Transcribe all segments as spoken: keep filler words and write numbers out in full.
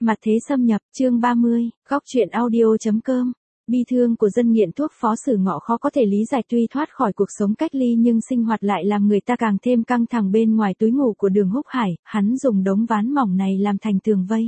Mặt thế xâm nhập, chương ba mươi, góc truyện audio.com. Bi thương của dân nghiện thuốc Phó Sử Ngọ khó có thể lý giải, tuy thoát khỏi cuộc sống cách ly nhưng sinh hoạt lại làm người ta càng thêm căng thẳng. Bên ngoài túi ngủ của Đường Húc Hải, hắn dùng đống ván mỏng này làm thành tường vây.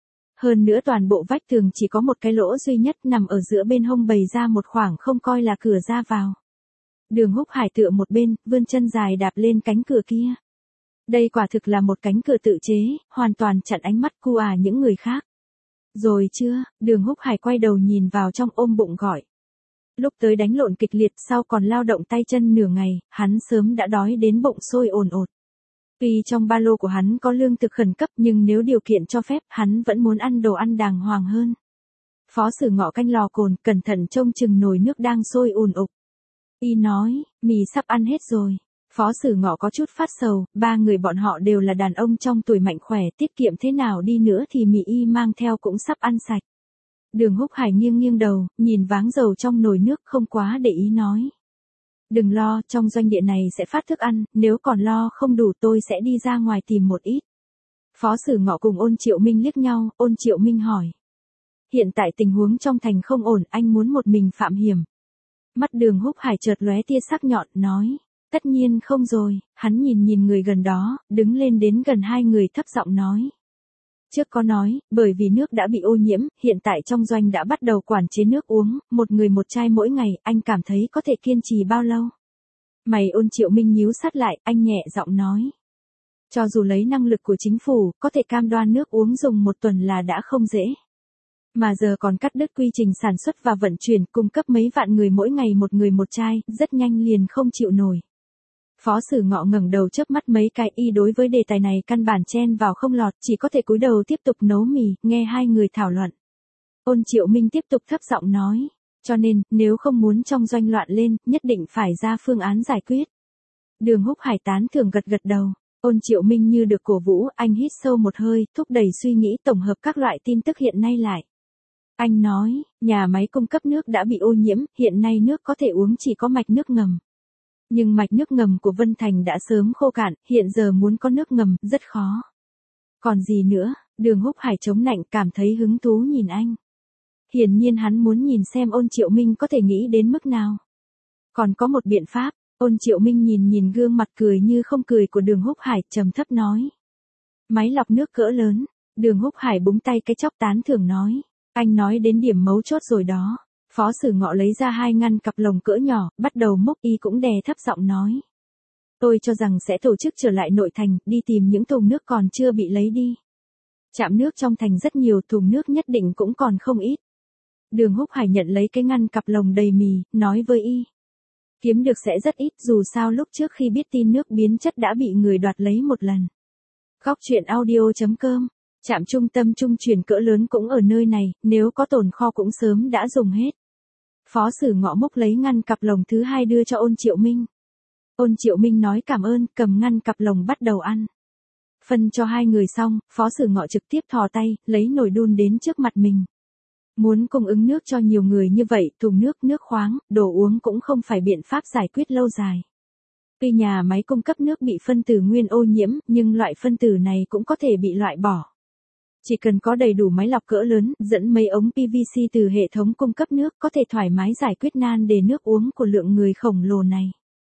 Hơn nữa toàn bộ vách tường chỉ có một cái lỗ duy nhất nằm ở giữa, bên hông bày ra một khoảng không coi là cửa ra vào. Đường Húc Hải tựa một bên, vươn chân dài đạp lên cánh cửa kia. Đây quả thực là một cánh cửa tự chế, hoàn toàn chặn ánh mắt cu à những người khác. Rồi chưa? Đường Húc Hải quay đầu nhìn vào trong, ôm bụng gọi. Lúc tới đánh lộn kịch liệt, sau còn lao động tay chân nửa ngày, hắn sớm đã đói đến bụng sôi ồn ột. Tuy trong ba lô của hắn có lương thực khẩn cấp nhưng nếu điều kiện cho phép, hắn vẫn muốn ăn đồ ăn đàng hoàng hơn. Phó Sử Ngọ canh lò cồn, cẩn thận trông chừng nồi nước đang sôi ùn ục. Y nói, mì sắp ăn hết rồi. Phó Sử Ngọ có chút phát sầu, ba người bọn họ đều là đàn ông trong tuổi mạnh khỏe, tiết kiệm thế nào đi nữa thì mì y mang theo cũng sắp ăn sạch. Đường Húc Hải nghiêng nghiêng đầu, nhìn váng dầu trong nồi nước, không quá để ý nói. Đừng lo, trong doanh địa này sẽ phát thức ăn, nếu còn lo không đủ tôi sẽ đi ra ngoài tìm một ít. Phó Sử Ngọ cùng Ôn Triệu Minh liếc nhau, Ôn Triệu Minh hỏi. Hiện tại tình huống trong thành không ổn, anh muốn một mình phạm hiểm. Mắt Đường Húc Hải chợt lóe tia sắc nhọn, nói. Tất nhiên không rồi, hắn nhìn nhìn người gần đó, đứng lên đến gần hai người thấp giọng nói. Trước có nói, bởi vì nước đã bị ô nhiễm, hiện tại trong doanh đã bắt đầu quản chế nước uống, một người một chai mỗi ngày, anh cảm thấy có thể kiên trì bao lâu? Mày Ôn Triệu Minh nhíu sát lại, anh nhẹ giọng nói. Cho dù lấy năng lực của chính phủ, có thể cam đoan nước uống dùng một tuần là đã không dễ. Mà giờ còn cắt đứt quy trình sản xuất và vận chuyển, cung cấp mấy vạn người mỗi ngày một người một chai, rất nhanh liền không chịu nổi. Phó Sử Ngọ ngẩng đầu chớp mắt mấy cái, y đối với đề tài này căn bản chen vào không lọt, chỉ có thể cúi đầu tiếp tục nấu mì, nghe hai người thảo luận. Ôn Triệu Minh tiếp tục thấp giọng nói, cho nên, nếu không muốn trong doanh loạn lên, nhất định phải ra phương án giải quyết. Đường Húc Hải tán thưởng gật gật đầu, Ôn Triệu Minh như được cổ vũ, anh hít sâu một hơi, thúc đẩy suy nghĩ tổng hợp các loại tin tức hiện nay lại. Anh nói, nhà máy cung cấp nước đã bị ô nhiễm, hiện nay nước có thể uống chỉ có mạch nước ngầm. Nhưng mạch nước ngầm của Vân Thành đã sớm khô cạn, hiện giờ muốn có nước ngầm, rất khó. Còn gì nữa? Đường Húc Hải chống nạnh, cảm thấy hứng thú nhìn anh. Hiển nhiên hắn muốn nhìn xem Ôn Triệu Minh có thể nghĩ đến mức nào. Còn có một biện pháp, Ôn Triệu Minh nhìn nhìn gương mặt cười như không cười của Đường Húc Hải, trầm thấp nói. Máy lọc nước cỡ lớn. Đường Húc Hải búng tay cái chóc tán thưởng nói. Anh nói đến điểm mấu chốt rồi đó. Phó Sử Ngọ lấy ra hai ngăn cặp lồng cỡ nhỏ, bắt đầu múc, y cũng đè thấp giọng nói. Tôi cho rằng sẽ tổ chức trở lại nội thành, đi tìm những thùng nước còn chưa bị lấy đi. Trạm nước trong thành rất nhiều, thùng nước nhất định cũng còn không ít. Đường Húc Hải nhận lấy cái ngăn cặp lồng đầy mì, nói với y. Kiếm được sẽ rất ít, dù sao lúc trước khi biết tin nước biến chất đã bị người đoạt lấy một lần. Góc truyện audio.com. Trạm trung tâm trung chuyển cỡ lớn cũng ở nơi này, nếu có tồn kho cũng sớm đã dùng hết. Phó Sử Ngọ múc lấy ngăn cặp lồng thứ hai đưa cho Ôn Triệu Minh. Ôn Triệu Minh nói cảm ơn, cầm ngăn cặp lồng bắt đầu ăn. Phân cho hai người xong, Phó Sử Ngọ trực tiếp thò tay, lấy nồi đun đến trước mặt mình. Muốn cung ứng nước cho nhiều người như vậy, thùng nước, nước khoáng, đồ uống cũng không phải biện pháp giải quyết lâu dài. Tuy nhà máy cung cấp nước bị phân tử nguyên ô nhiễm, nhưng loại phân tử này cũng có thể bị loại bỏ. Chỉ cần có đầy đủ máy lọc cỡ lớn, dẫn mấy ống pê vê xê từ hệ thống cung cấp nước, có thể thoải mái giải quyết nan đề nước uống của lượng người khổng lồ này.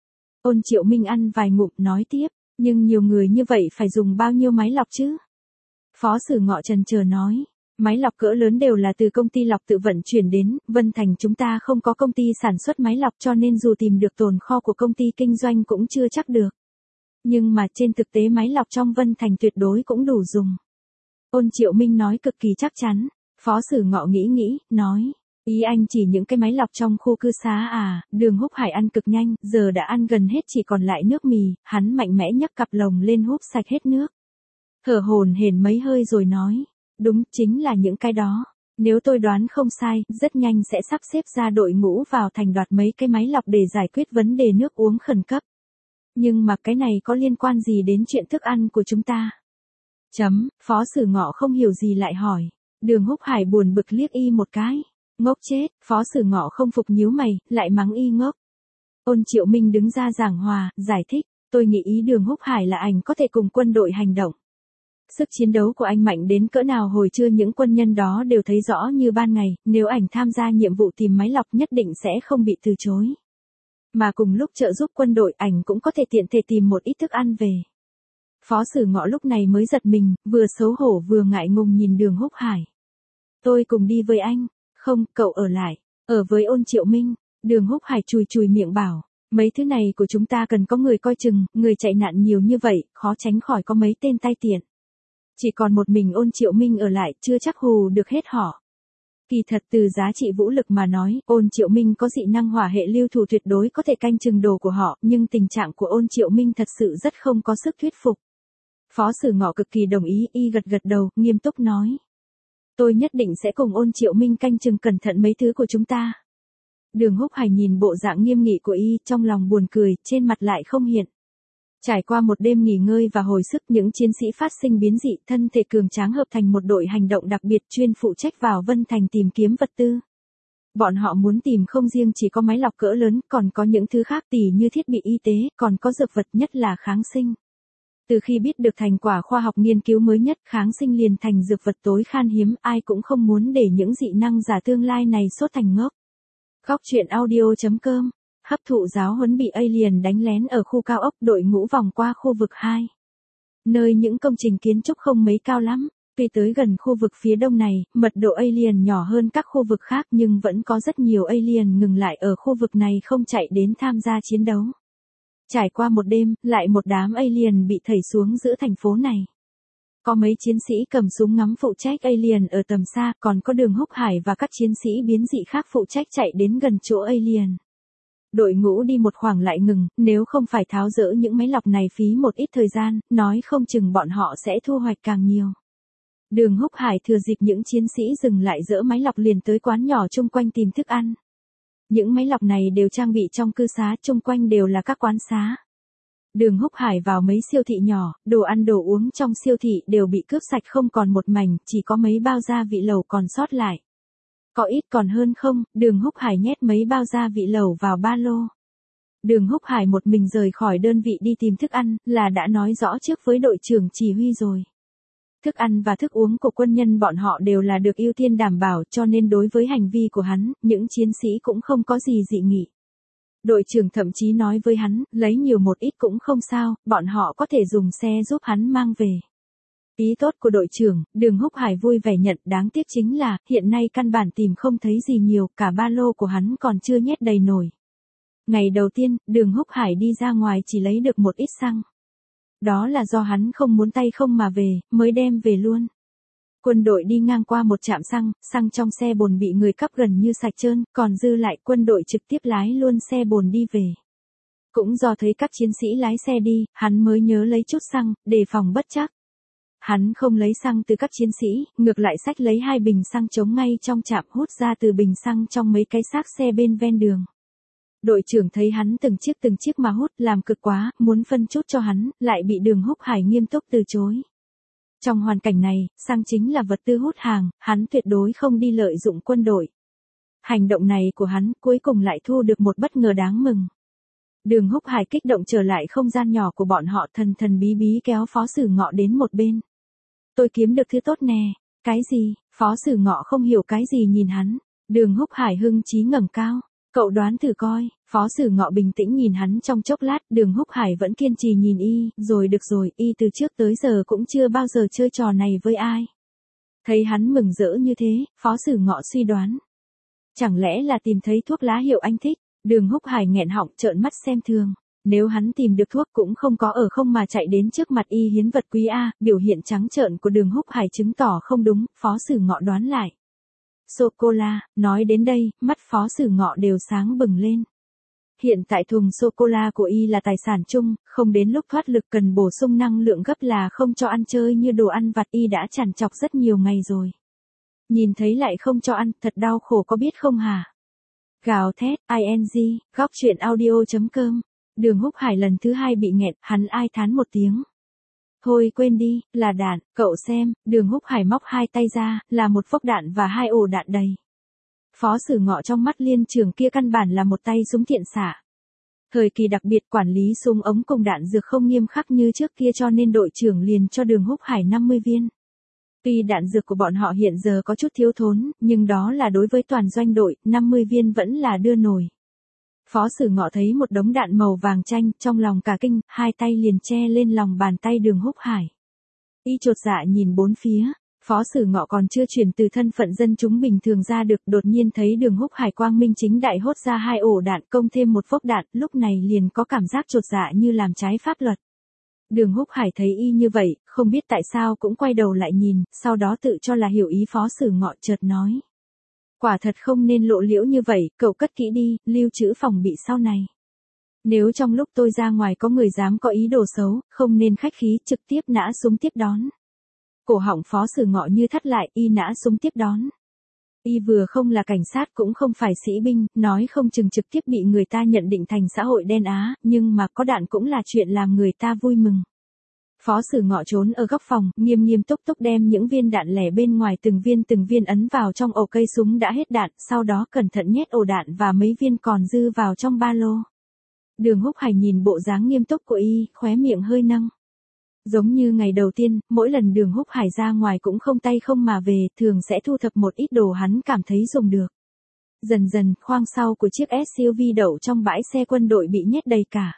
Ôn Triệu Minh ăn vài ngụm nói tiếp, nhưng nhiều người như vậy phải dùng bao nhiêu máy lọc chứ? Phó Sử Ngọ trần chờ nói, máy lọc cỡ lớn đều là từ công ty lọc tự vận chuyển đến, Vân Thành chúng ta không có công ty sản xuất máy lọc cho nên dù tìm được tồn kho của công ty kinh doanh cũng chưa chắc được. Nhưng mà trên thực tế máy lọc trong Vân Thành tuyệt đối cũng đủ dùng. Ôn Triệu Minh nói cực kỳ chắc chắn. Phó Sử Ngọ nghĩ nghĩ, nói. Ý anh chỉ những cái máy lọc trong khu cư xá à? Đường Húc Hải ăn cực nhanh, giờ đã ăn gần hết chỉ còn lại nước mì, hắn mạnh mẽ nhấc cặp lồng lên húp sạch hết nước. Thở hổn hển mấy hơi rồi nói. Đúng, chính là những cái đó. Nếu tôi đoán không sai, rất nhanh sẽ sắp xếp ra đội ngũ vào thành đoạt mấy cái máy lọc để giải quyết vấn đề nước uống khẩn cấp. Nhưng mà cái này có liên quan gì đến chuyện thức ăn của chúng ta? Chấm, Phó Sử Ngọ không hiểu gì lại hỏi. Đường Húc Hải buồn bực liếc y một cái. Ngốc chết, Phó Sử Ngọ không phục nhíu mày, lại mắng y ngốc. Ôn Triệu Minh đứng ra giảng hòa, giải thích. Tôi nghĩ ý Đường Húc Hải là ảnh có thể cùng quân đội hành động. Sức chiến đấu của anh mạnh đến cỡ nào hồi trưa những quân nhân đó đều thấy rõ như ban ngày, nếu ảnh tham gia nhiệm vụ tìm máy lọc nhất định sẽ không bị từ chối. Mà cùng lúc trợ giúp quân đội ảnh cũng có thể tiện thể tìm một ít thức ăn về. Phó Sử Ngọ lúc này mới giật mình, vừa xấu hổ vừa ngại ngùng nhìn Đường Húc Hải. Tôi cùng đi với anh. Không, cậu ở lại. Ở với Ôn Triệu Minh. Đường Húc Hải chùi chùi miệng bảo. Mấy thứ này của chúng ta cần có người coi chừng, người chạy nạn nhiều như vậy, khó tránh khỏi có mấy tên tay tiện. Chỉ còn một mình Ôn Triệu Minh ở lại, chưa chắc hù được hết họ. Kỳ thật từ giá trị vũ lực mà nói, Ôn Triệu Minh có dị năng hỏa hệ lưu thủ tuyệt đối có thể canh chừng đồ của họ, nhưng tình trạng của Ôn Triệu Minh thật sự rất không có sức thuyết phục. Phó Sử Ngọ cực kỳ đồng ý, y gật gật đầu, nghiêm túc nói. Tôi nhất định sẽ cùng Ôn Triệu Minh canh chừng cẩn thận mấy thứ của chúng ta. Đường Húc Hải nhìn bộ dạng nghiêm nghị của y, trong lòng buồn cười, trên mặt lại không hiện. Trải qua một đêm nghỉ ngơi và hồi sức, những chiến sĩ phát sinh biến dị, thân thể cường tráng hợp thành một đội hành động đặc biệt chuyên phụ trách vào Vân Thành tìm kiếm vật tư. Bọn họ muốn tìm không riêng chỉ có máy lọc cỡ lớn, còn có những thứ khác tỉ như thiết bị y tế, còn có dược vật, nhất là kháng sinh. Từ khi biết được thành quả khoa học nghiên cứu mới nhất, kháng sinh liền thành dược vật tối khan hiếm, ai cũng không muốn để những dị năng giả tương lai này sốt thành ngốc. Góc truyện audio chấm com. Hấp thụ giáo huấn bị alien đánh lén ở khu cao ốc, đội ngũ vòng qua khu vực hai. Nơi những công trình kiến trúc không mấy cao lắm. Tuy tới gần khu vực phía đông này, mật độ alien nhỏ hơn các khu vực khác nhưng vẫn có rất nhiều alien ngừng lại ở khu vực này không chạy đến tham gia chiến đấu. Trải qua một đêm, lại một đám alien bị thảy xuống giữa thành phố này. Có mấy chiến sĩ cầm súng ngắm phụ trách alien ở tầm xa, còn có Đường Húc Hải và các chiến sĩ biến dị khác phụ trách chạy đến gần chỗ alien. Đội ngũ đi một khoảng lại ngừng, nếu không phải tháo dỡ những máy lọc này phí một ít thời gian, nói không chừng bọn họ sẽ thu hoạch càng nhiều. Đường Húc Hải thừa dịp những chiến sĩ dừng lại dỡ máy lọc liền tới quán nhỏ chung quanh tìm thức ăn. Những máy lọc này đều trang bị trong cư xá, chung quanh đều là các quán xá. Đường Húc Hải vào mấy siêu thị nhỏ, đồ ăn đồ uống trong siêu thị đều bị cướp sạch không còn một mảnh, chỉ có mấy bao gia vị lẩu còn sót lại. Có ít còn hơn không, Đường Húc Hải nhét mấy bao gia vị lẩu vào ba lô. Đường Húc Hải một mình rời khỏi đơn vị đi tìm thức ăn, là đã nói rõ trước với đội trưởng chỉ huy rồi. Thức ăn và thức uống của quân nhân bọn họ đều là được ưu tiên đảm bảo, cho nên đối với hành vi của hắn, những chiến sĩ cũng không có gì dị nghị. Đội trưởng thậm chí nói với hắn, lấy nhiều một ít cũng không sao, bọn họ có thể dùng xe giúp hắn mang về. Ý tốt của đội trưởng, Đường Húc Hải vui vẻ nhận, đáng tiếc chính là, hiện nay căn bản tìm không thấy gì nhiều, cả ba lô của hắn còn chưa nhét đầy nổi. Ngày đầu tiên, Đường Húc Hải đi ra ngoài chỉ lấy được một ít xăng. Đó là do hắn không muốn tay không mà về, mới đem về luôn. Quân đội đi ngang qua một trạm xăng, xăng trong xe bồn bị người cắp gần như sạch trơn, còn dư lại quân đội trực tiếp lái luôn xe bồn đi về. Cũng do thấy các chiến sĩ lái xe đi, hắn mới nhớ lấy chút xăng, đề phòng bất trắc. Hắn không lấy xăng từ các chiến sĩ, ngược lại xách lấy hai bình xăng trống ngay trong trạm hút ra từ bình xăng trong mấy cái xác xe bên ven đường. Đội trưởng thấy hắn từng chiếc từng chiếc mà hút làm cực quá, muốn phân chút cho hắn, lại bị Đường Húc Hải nghiêm túc từ chối. Trong hoàn cảnh này, xăng chính là vật tư hút hàng, hắn tuyệt đối không đi lợi dụng quân đội. Hành động này của hắn cuối cùng lại thu được một bất ngờ đáng mừng. Đường Húc Hải kích động trở lại không gian nhỏ của bọn họ, thần thần bí bí kéo Phó Sử Ngọ đến một bên. Tôi kiếm được thứ tốt nè. Cái gì? Phó Sử Ngọ không hiểu cái gì nhìn hắn. Đường Húc Hải hưng chí ngẩng cao. Cậu đoán thử coi. Phó Sử Ngọ bình tĩnh nhìn hắn trong chốc lát, Đường Húc Hải vẫn kiên trì nhìn y, rồi được rồi, y từ trước tới giờ cũng chưa bao giờ chơi trò này với ai. Thấy hắn mừng rỡ như thế, Phó Sử Ngọ suy đoán. Chẳng lẽ là tìm thấy thuốc lá hiệu anh thích? Đường Húc Hải nghẹn họng trợn mắt xem thường. Nếu hắn tìm được thuốc cũng không có ở không mà chạy đến trước mặt y hiến vật quý a, biểu hiện trắng trợn của Đường Húc Hải chứng tỏ không đúng, Phó Sử Ngọ đoán lại. Sô-cô-la, nói đến đây, mắt Phó Sử Ngọ đều sáng bừng lên. Hiện tại thùng sô-cô-la của y là tài sản chung, không đến lúc thoát lực cần bổ sung năng lượng gấp là không cho ăn chơi như đồ ăn vặt, y đã trằn trọc rất nhiều ngày rồi. Nhìn thấy lại không cho ăn, thật đau khổ có biết không hả? Gào thét, ing, góc truyện audio chấm com. Đường Húc Hải lần thứ hai bị nghẹn, hắn ai thán một tiếng. Thôi quên đi, là đạn, cậu xem, Đường Húc Hải móc hai tay ra, là một phốc đạn và hai ổ đạn đầy. Phó Sử Ngọ trong mắt liên trường kia căn bản là một tay súng thiện xạ. Thời kỳ đặc biệt quản lý súng ống cùng đạn dược không nghiêm khắc như trước kia cho nên đội trưởng liền cho Đường Húc Hải năm mươi viên. Tuy đạn dược của bọn họ hiện giờ có chút thiếu thốn, nhưng đó là đối với toàn doanh đội, năm mươi viên vẫn là đưa nổi. Phó Sử Ngọ thấy một đống đạn màu vàng chanh, trong lòng cả kinh, hai tay liền che lên lòng bàn tay Đường Húc Hải. Y chột dạ nhìn bốn phía, Phó Sử Ngọ còn chưa chuyển từ thân phận dân chúng bình thường ra được, đột nhiên thấy Đường Húc Hải quang minh chính đại hốt ra hai ổ đạn công thêm một phốc đạn, lúc này liền có cảm giác chột dạ như làm trái pháp luật. Đường Húc Hải thấy y như vậy, không biết tại sao cũng quay đầu lại nhìn, sau đó tự cho là hiểu ý Phó Sử Ngọ chợt nói. Quả thật không nên lộ liễu như vậy, cậu cất kỹ đi, lưu trữ phòng bị sau này. Nếu trong lúc tôi ra ngoài có người dám có ý đồ xấu, không nên khách khí, trực tiếp nã súng tiếp đón. Cổ họng Phó Sử Ngọ như thắt lại, y nã súng tiếp đón. Y vừa không là cảnh sát cũng không phải sĩ binh, nói không chừng trực tiếp bị người ta nhận định thành xã hội đen á, nhưng mà có đạn cũng là chuyện làm người ta vui mừng. Phó Sử Ngọ trốn ở góc phòng, nghiêm nghiêm túc túc đem những viên đạn lẻ bên ngoài từng viên từng viên ấn vào trong ổ cây súng đã hết đạn, sau đó cẩn thận nhét ổ đạn và mấy viên còn dư vào trong ba lô. Đường Húc Hải nhìn bộ dáng nghiêm túc của y, khóe miệng hơi nâng. Giống như ngày đầu tiên, mỗi lần Đường Húc Hải ra ngoài cũng không tay không mà về, thường sẽ thu thập một ít đồ hắn cảm thấy dùng được. Dần dần, khoang sau của chiếc ét u vê đậu trong bãi xe quân đội bị nhét đầy cả.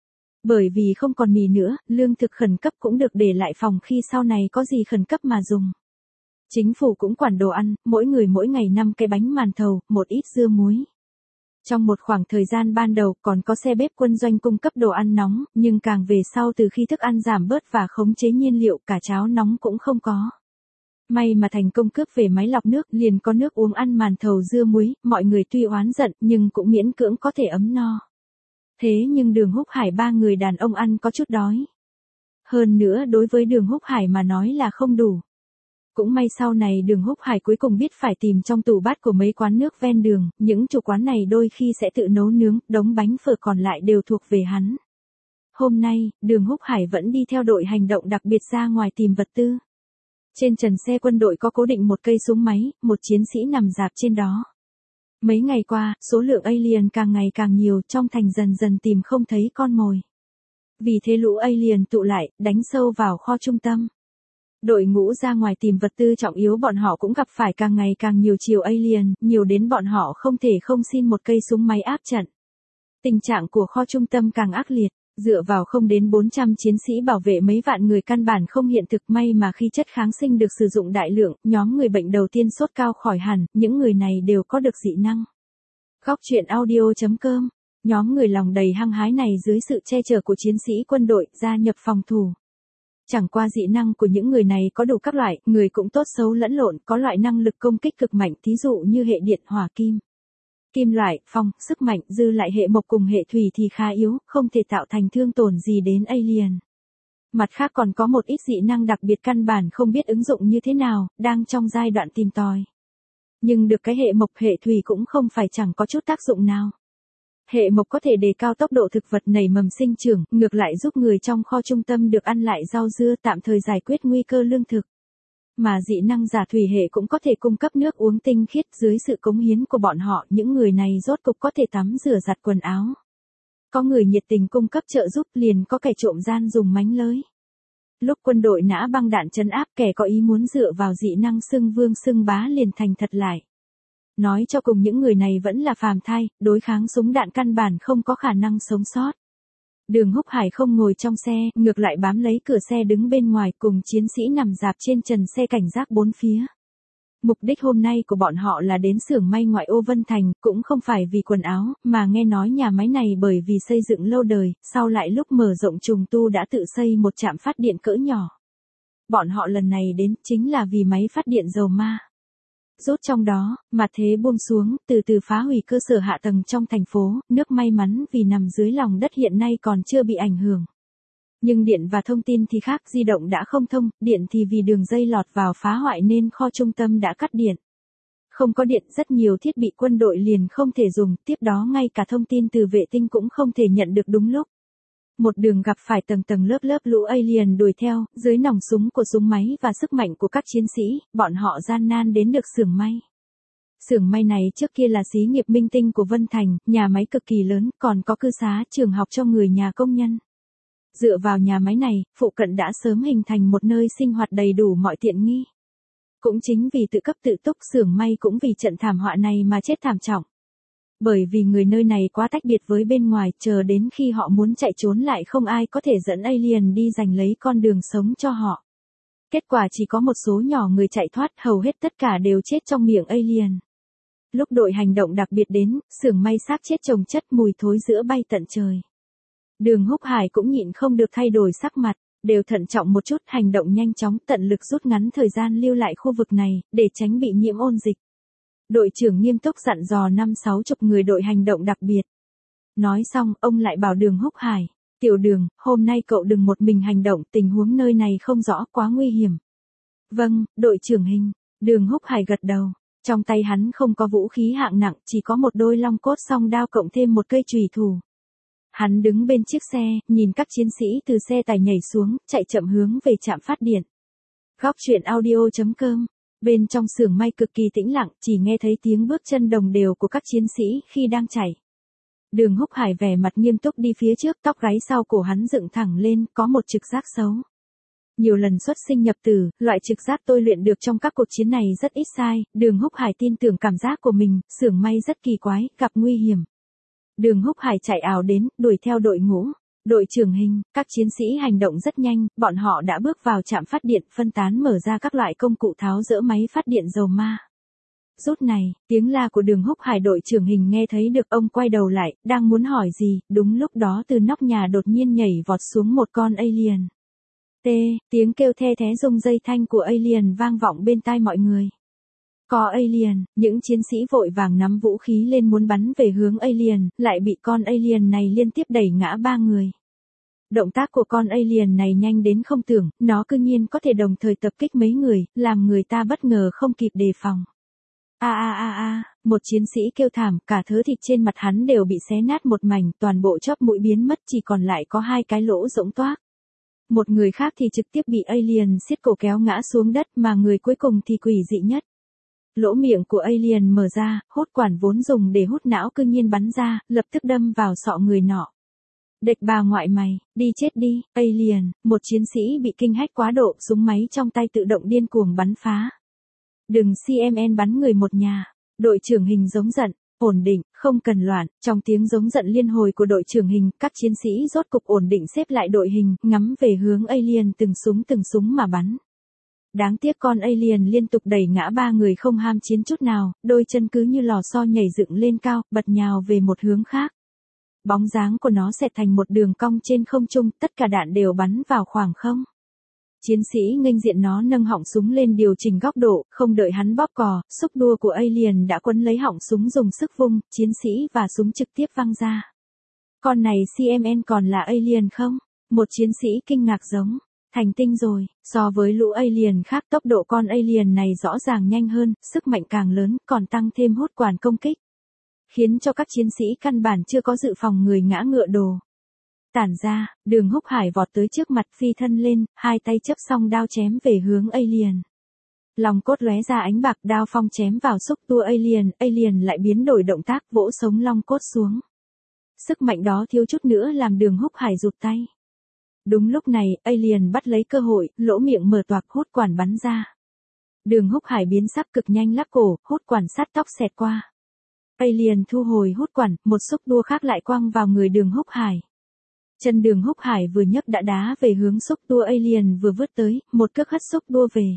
Bởi vì không còn mì nữa, lương thực khẩn cấp cũng được để lại phòng khi sau này có gì khẩn cấp mà dùng. Chính phủ cũng quản đồ ăn, mỗi người mỗi ngày năm cái bánh màn thầu, một ít dưa muối. Trong một khoảng thời gian ban đầu còn có xe bếp quân doanh cung cấp đồ ăn nóng, nhưng càng về sau từ khi thức ăn giảm bớt và khống chế nhiên liệu cả cháo nóng cũng không có. May mà thành công cướp về máy lọc nước liền có nước uống ăn màn thầu dưa muối, mọi người tuy oán giận nhưng cũng miễn cưỡng có thể ấm no. Thế nhưng Đường Húc Hải ba người đàn ông ăn có chút đói. Hơn nữa đối với Đường Húc Hải mà nói là không đủ. Cũng may sau này Đường Húc Hải cuối cùng biết phải tìm trong tủ bát của mấy quán nước ven đường, những chủ quán này đôi khi sẽ tự nấu nướng, đống bánh phở còn lại đều thuộc về hắn. Hôm nay, Đường Húc Hải vẫn đi theo đội hành động đặc biệt ra ngoài tìm vật tư. Trên trần xe quân đội có cố định một cây súng máy, một chiến sĩ nằm rạp trên đó. Mấy ngày qua, số lượng alien càng ngày càng nhiều, trong thành dần dần tìm không thấy con mồi. Vì thế lũ alien tụ lại, đánh sâu vào kho trung tâm. Đội ngũ ra ngoài tìm vật tư trọng yếu bọn họ cũng gặp phải càng ngày càng nhiều chiều alien, nhiều đến bọn họ không thể không xin một cây súng máy áp trận. Tình trạng của kho trung tâm càng ác liệt, dựa vào không đến bốn trăm chiến sĩ bảo vệ mấy vạn người căn bản không hiện thực, may mà khi chất kháng sinh được sử dụng đại lượng, nhóm người bệnh đầu tiên sốt cao khỏi hẳn, những người này đều có được dị năng. Góc truyện audio chấm com, nhóm người lòng đầy hăng hái này dưới sự che chở của chiến sĩ quân đội gia nhập phòng thủ. Chẳng qua dị năng của những người này có đủ các loại, người cũng tốt xấu lẫn lộn, có loại năng lực công kích cực mạnh, thí dụ như hệ điện, hỏa kim, kim loại, phong, sức mạnh, dư lại hệ mộc cùng hệ thủy thì khá yếu, không thể tạo thành thương tổn gì đến alien. Mặt khác còn có một ít dị năng đặc biệt căn bản không biết ứng dụng như thế nào, đang trong giai đoạn tìm tòi. Nhưng được cái hệ mộc hệ thủy cũng không phải chẳng có chút tác dụng nào. Hệ mộc có thể đề cao tốc độ thực vật nảy mầm sinh trưởng, ngược lại giúp người trong kho trung tâm được ăn lại rau dưa tạm thời giải quyết nguy cơ lương thực. Mà dị năng giả thủy hệ cũng có thể cung cấp nước uống tinh khiết, dưới sự cống hiến của bọn họ những người này rốt cục có thể tắm rửa giặt quần áo. Có người nhiệt tình cung cấp trợ giúp liền có kẻ trộm gian dùng mánh lới. Lúc quân đội nã băng đạn trấn áp kẻ có ý muốn dựa vào dị năng xưng vương xưng bá liền thành thật lại. Nói cho cùng những người này vẫn là phàm thai, đối kháng súng đạn căn bản không có khả năng sống sót. Đường Húc Hải không ngồi trong xe, ngược lại bám lấy cửa xe đứng bên ngoài cùng chiến sĩ nằm rạp trên trần xe cảnh giác bốn phía. Mục đích hôm nay của bọn họ là đến xưởng may ngoại ô Vân Thành, cũng không phải vì quần áo, mà nghe nói nhà máy này bởi vì xây dựng lâu đời, sau lại lúc mở rộng trùng tu đã tự xây một trạm phát điện cỡ nhỏ. Bọn họ lần này đến chính là vì máy phát điện dầu ma. Rốt trong đó, mặt thế buông xuống, từ từ phá hủy cơ sở hạ tầng trong thành phố, nước may mắn vì nằm dưới lòng đất hiện nay còn chưa bị ảnh hưởng. Nhưng điện và thông tin thì khác, di động đã không thông, điện thì vì đường dây lọt vào phá hoại nên kho trung tâm đã cắt điện. Không có điện, rất nhiều thiết bị quân đội liền không thể dùng, tiếp đó ngay cả thông tin từ vệ tinh cũng không thể nhận được đúng lúc. Một đường gặp phải tầng tầng lớp lớp lũ alien đuổi theo, dưới nòng súng của súng máy và sức mạnh của các chiến sĩ, bọn họ gian nan đến được xưởng may. Xưởng may này trước kia là xí nghiệp minh tinh của Vân Thành, nhà máy cực kỳ lớn, còn có cư xá, trường học cho người nhà công nhân. Dựa vào nhà máy này, phụ cận đã sớm hình thành một nơi sinh hoạt đầy đủ mọi tiện nghi. Cũng chính vì tự cấp tự túc, xưởng may cũng vì trận thảm họa này mà chết thảm trọng. Bởi vì người nơi này quá tách biệt với bên ngoài, chờ đến khi họ muốn chạy trốn lại không ai có thể dẫn alien đi giành lấy con đường sống cho họ. Kết quả chỉ có một số nhỏ người chạy thoát, hầu hết tất cả đều chết trong miệng alien. Lúc đội hành động đặc biệt đến, xưởng may xác chết chồng chất, mùi thối giữa bay tận trời. Đường Húc Hải cũng nhịn không được thay đổi sắc mặt, đều thận trọng một chút, hành động nhanh chóng, tận lực rút ngắn thời gian lưu lại khu vực này, để tránh bị nhiễm ôn dịch. Đội trưởng nghiêm túc dặn dò năm sáu chục người đội hành động đặc biệt. Nói xong, ông lại bảo Đường Húc Hải, tiểu Đường, hôm nay cậu đừng một mình hành động, tình huống nơi này không rõ, quá nguy hiểm. Vâng, đội trưởng Hình. Đường Húc Hải gật đầu. Trong tay hắn không có vũ khí hạng nặng, chỉ có một đôi long cốt song đao cộng thêm một cây chùy thủ. Hắn đứng bên chiếc xe, nhìn các chiến sĩ từ xe tải nhảy xuống, chạy chậm hướng về trạm phát điện. Góc truyện audio chấm com. Bên trong xưởng may cực kỳ tĩnh lặng, chỉ nghe thấy tiếng bước chân đồng đều của các chiến sĩ khi đang chạy. Đường Húc Hải vẻ mặt nghiêm túc đi phía trước, tóc gáy sau cổ hắn dựng thẳng lên, có một trực giác xấu. Nhiều lần xuất sinh nhập tử, loại trực giác tôi luyện được trong các cuộc chiến này rất ít sai, Đường Húc Hải tin tưởng cảm giác của mình, xưởng may rất kỳ quái, gặp nguy hiểm. Đường Húc Hải chạy ảo đến, đuổi theo đội ngũ. Đội trưởng Hình, các chiến sĩ hành động rất nhanh, bọn họ đã bước vào trạm phát điện, phân tán mở ra các loại công cụ tháo dỡ máy phát điện dầu ma. Rút này, tiếng la của Đường Húc Hải đội trưởng Hình nghe thấy được, ông quay đầu lại, đang muốn hỏi gì, đúng lúc đó từ nóc nhà đột nhiên nhảy vọt xuống một con alien. T, tiếng kêu the thé rung dây thanh của alien vang vọng bên tai mọi người. Có alien, những chiến sĩ vội vàng nắm vũ khí lên muốn bắn về hướng alien, lại bị con alien này liên tiếp đẩy ngã ba người. Động tác của con alien này nhanh đến không tưởng, nó cư nhiên có thể đồng thời tập kích mấy người, làm người ta bất ngờ không kịp đề phòng. A a a a, một chiến sĩ kêu thảm, cả thớ thịt trên mặt hắn đều bị xé nát một mảnh, toàn bộ chóp mũi biến mất, chỉ còn lại có hai cái lỗ rỗng toác. Một người khác thì trực tiếp bị alien siết cổ kéo ngã xuống đất, mà người cuối cùng thì quỷ dị nhất. Lỗ miệng của alien mở ra, hút quản vốn dùng để hút não cư nhiên bắn ra, lập tức đâm vào sọ người nọ. Địch bà ngoại mày, đi chết đi, alien, một chiến sĩ bị kinh hách quá độ, súng máy trong tay tự động điên cuồng bắn phá. Đừng xê em en bắn người một nhà, đội trưởng Hình giống giận, ổn định, không cần loạn, trong tiếng giống giận liên hồi của đội trưởng Hình, các chiến sĩ rốt cục ổn định xếp lại đội hình, ngắm về hướng alien từng súng từng súng mà bắn. Đáng tiếc con alien liên tục đẩy ngã ba người không ham chiến chút nào, đôi chân cứ như lò xo nhảy dựng lên cao, bật nhào về một hướng khác. Bóng dáng của nó xẹt thành một đường cong trên không trung, tất cả đạn đều bắn vào khoảng không. Chiến sĩ nghênh diện nó nâng họng súng lên điều chỉnh góc độ, không đợi hắn bóp cò, xúc đua của alien đã quấn lấy họng súng dùng sức vung, chiến sĩ và súng trực tiếp văng ra. Con này xê em en còn là alien không? Một chiến sĩ kinh ngạc giống. Thành tinh rồi, so với lũ alien khác tốc độ con alien này rõ ràng nhanh hơn, sức mạnh càng lớn, còn tăng thêm hút quản công kích. Khiến cho các chiến sĩ căn bản chưa có dự phòng người ngã ngựa đổ. Tản ra, Đường Húc Hải vọt tới trước mặt phi thân lên, hai tay chấp song đao chém về hướng alien. Lòng cốt lóe ra ánh bạc, đao phong chém vào xúc tua alien, alien lại biến đổi động tác vỗ sống long cốt xuống. Sức mạnh đó thiếu chút nữa làm Đường Húc Hải rụt tay. Đúng lúc này, alien bắt lấy cơ hội, lỗ miệng mở toạc hút quản bắn ra. Đường Húc Hải biến sắc cực nhanh lắp cổ, hút quản sát tóc xẹt qua. Alien thu hồi hút quản, một xúc đua khác lại quăng vào người Đường Húc Hải. Chân Đường Húc Hải vừa nhấc đã đá về hướng xúc đua alien vừa vứt tới, một cước hất xúc đua về.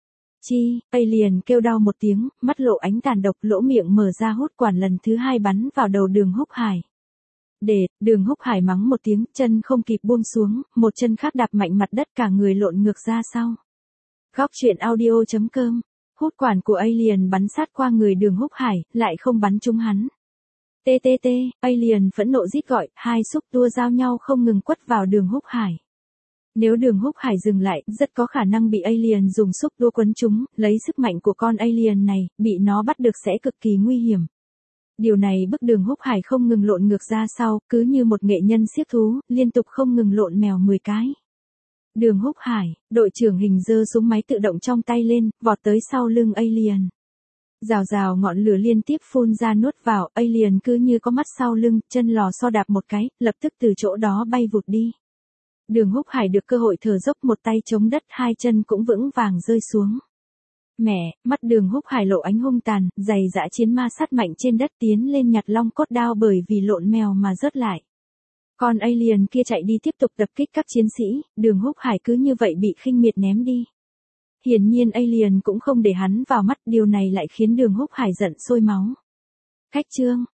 Chi, alien kêu đau một tiếng, mắt lộ ánh tàn độc, lỗ miệng mở ra hút quản lần thứ hai bắn vào đầu Đường Húc Hải. Để, Đường Húc Hải mắng một tiếng, chân không kịp buông xuống, một chân khác đạp mạnh mặt đất, cả người lộn ngược ra sau. Góc truyện audio chấm com. Hút quản của alien bắn sát qua người Đường Húc Hải, lại không bắn trúng hắn. tê tê tê, alien phẫn nộ rít gọi, hai xúc tua giao nhau không ngừng quất vào Đường Húc Hải. Nếu Đường Húc Hải dừng lại, rất có khả năng bị alien dùng xúc tua quấn trúng, lấy sức mạnh của con alien này, bị nó bắt được sẽ cực kỳ nguy hiểm. Điều này bức Đường Húc Hải không ngừng lộn ngược ra sau, cứ như một nghệ nhân siếc thú, liên tục không ngừng lộn mèo mười cái. Đường Húc Hải, đội trưởng Hình giơ súng máy tự động trong tay lên, vọt tới sau lưng alien. Rào rào ngọn lửa liên tiếp phun ra nuốt vào, alien cứ như có mắt sau lưng, chân lò xo đạp một cái, lập tức từ chỗ đó bay vụt đi. Đường Húc Hải được cơ hội thở dốc, một tay chống đất, hai chân cũng vững vàng rơi xuống. Mẹ, mắt Đường Húc Hải lộ ánh hung tàn, giày dã chiến ma sát mạnh trên đất tiến lên nhặt long cốt đao bởi vì lộn mèo mà rớt lại. Còn alien kia chạy đi tiếp tục tập kích các chiến sĩ, Đường Húc Hải cứ như vậy bị khinh miệt ném đi. Hiển nhiên alien cũng không để hắn vào mắt, điều này lại khiến Đường Húc Hải giận sôi máu. Khách chương